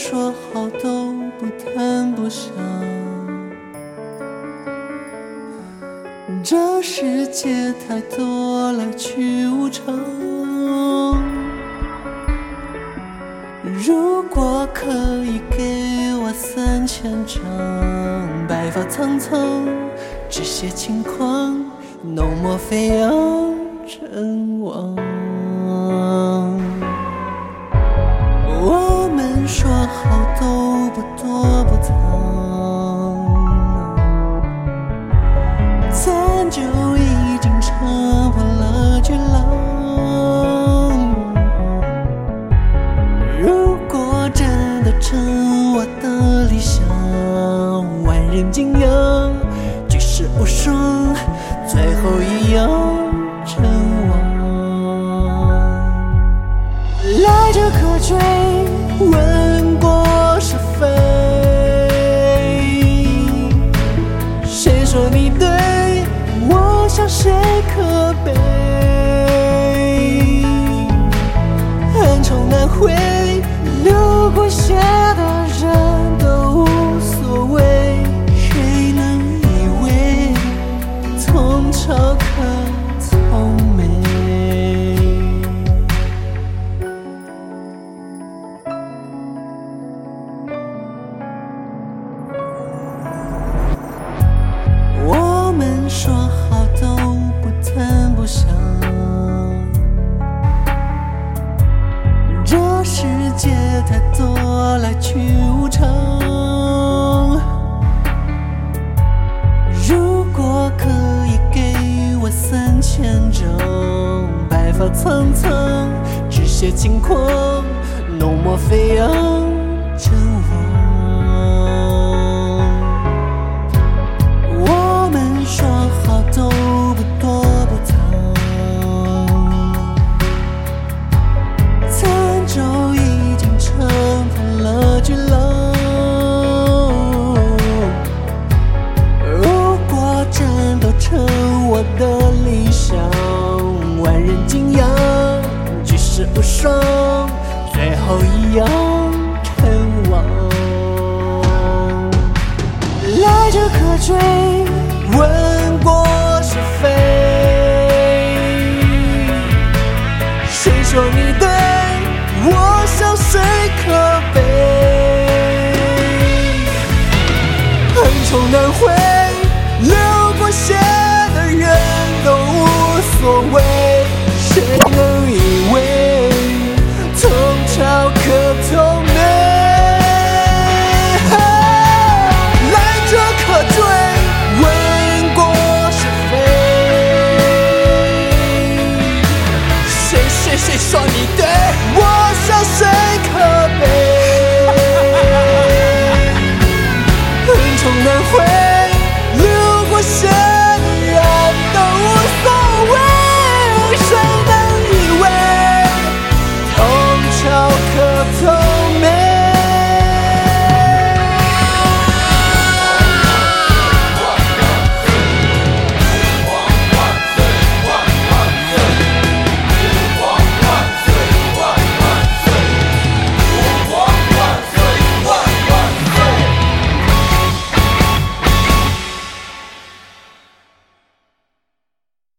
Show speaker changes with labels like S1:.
S1: 说好都不谈不想，这世界太多来去无常。如果可以给我3000张，白发苍苍，只写轻狂，浓墨飞扬成往。我们说好都不躲不藏，咱就已经撑破了巨浪。如果真的成我的理想，万人敬仰，举世无双，最后一样成王。来者可追，问过是非，谁说你对，我向谁可悲？恩仇难回，流过血的人都无所谓，谁能以为从朝可从美？我们说好都不谈不想，这世界太多来去无常。如果可以给我3000张，白发苍苍，只写轻狂，浓墨飞扬成王。我们说好都不躲不藏，咱就已经撑破了巨浪。如果真都成我的理想，万人敬仰，举世无双，最后一样成王。来者可追，